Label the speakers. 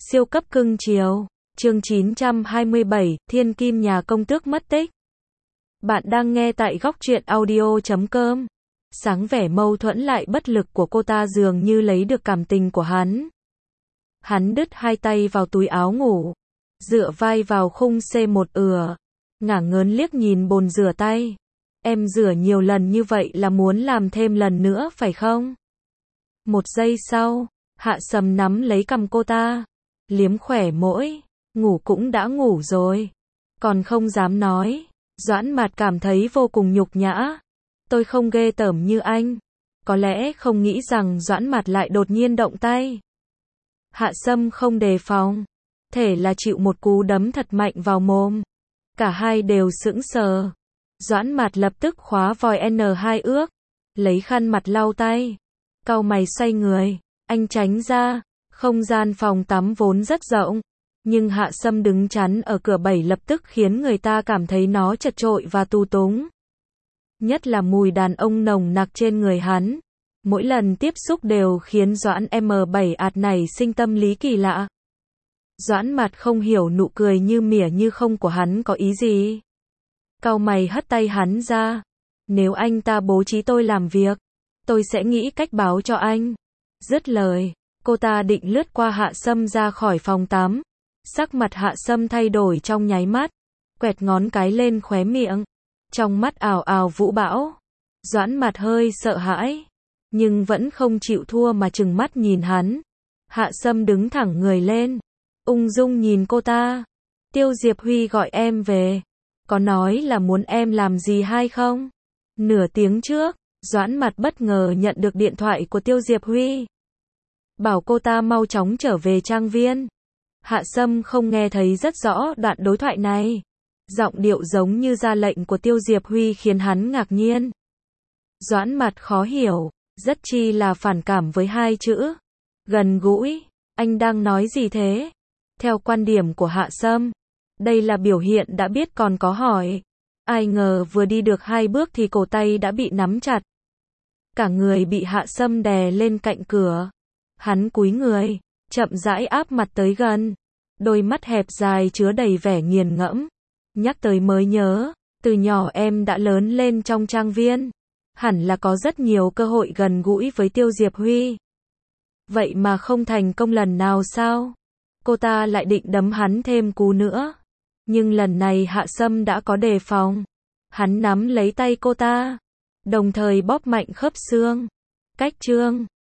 Speaker 1: Siêu cấp cưng chiều. Chương 927, Thiên Kim nhà công tước mất tích. Bạn đang nghe tại góc truyện audio.com. Sáng vẻ mâu thuẫn lại bất lực của cô ta dường như lấy được cảm tình của hắn. Hắn đứt hai tay vào túi áo ngủ, dựa vai vào khung C1 ngả ngớn liếc nhìn bồn rửa tay. Em rửa nhiều lần như vậy là muốn làm thêm lần nữa phải không? Một giây sau, Hạ Sâm nắm lấy cằm cô ta, liếm khỏe mỗi. Ngủ cũng đã ngủ rồi, còn không dám nói. Doãn Mạt cảm thấy vô cùng nhục nhã. Tôi không ghê tởm như anh. Có lẽ không nghĩ rằng Doãn Mạt lại đột nhiên động tay. Hạ Sâm không đề phòng, thể là chịu một cú đấm thật mạnh vào mồm. Cả hai đều sững sờ. Doãn Mạt lập tức khóa vòi N2 ướt, lấy khăn mặt lau tay, cau mày xoay người, anh tránh ra. Không gian phòng tắm vốn rất rộng, nhưng Hạ Sâm đứng chắn ở cửa 7 lập tức khiến người ta cảm thấy nó chật chội và tù túng. Nhất là mùi đàn ông nồng nặc trên người hắn. Mỗi lần tiếp xúc đều khiến Doãn M7 ạt nảy sinh tâm lý kỳ lạ. Doãn Mạt không hiểu nụ cười như mỉa như không của hắn có ý gì. Cau mày hất tay hắn ra. Nếu anh ta bố trí tôi làm việc, tôi sẽ nghĩ cách báo cho anh. Dứt lời, cô ta định lướt qua Hạ Sâm ra khỏi phòng tắm. Sắc mặt Hạ Sâm thay đổi trong nháy mắt, quẹt ngón cái lên khóe miệng, trong mắt ào ào vũ bão. Doãn Mạt hơi sợ hãi, nhưng vẫn không chịu thua mà trừng mắt nhìn hắn. Hạ Sâm đứng thẳng người lên, ung dung nhìn cô ta. Tiêu Diệp Huy gọi em về, có nói là muốn em làm gì hay không? Nửa tiếng trước, Doãn Mạt bất ngờ nhận được điện thoại của Tiêu Diệp Huy, bảo cô ta mau chóng trở về trang viên. Hạ Sâm không nghe thấy rất rõ đoạn đối thoại này. Giọng điệu giống như ra lệnh của Tiêu Diệp Huy khiến hắn ngạc nhiên. Doãn Mạt khó hiểu, rất chi là phản cảm với hai chữ gần gũi. Anh đang nói gì thế? Theo quan điểm của Hạ Sâm, đây là biểu hiện đã biết còn có hỏi. Ai ngờ vừa đi được 2 bước thì cổ tay đã bị nắm chặt. Cả người bị Hạ Sâm đè lên cạnh cửa. Hắn cúi người, chậm rãi áp mặt tới gần. Đôi mắt hẹp dài chứa đầy vẻ nghiền ngẫm. Nhắc tới mới nhớ, từ nhỏ em đã lớn lên trong trang viên. Hẳn là có rất nhiều cơ hội gần gũi với Tiêu Diệp Huy. Vậy mà không thành công lần nào sao? Cô ta lại định đấm hắn thêm cú nữa. Nhưng lần này Hạ Sâm đã có đề phòng. Hắn nắm lấy tay cô ta, đồng thời bóp mạnh khớp xương. Cách trương,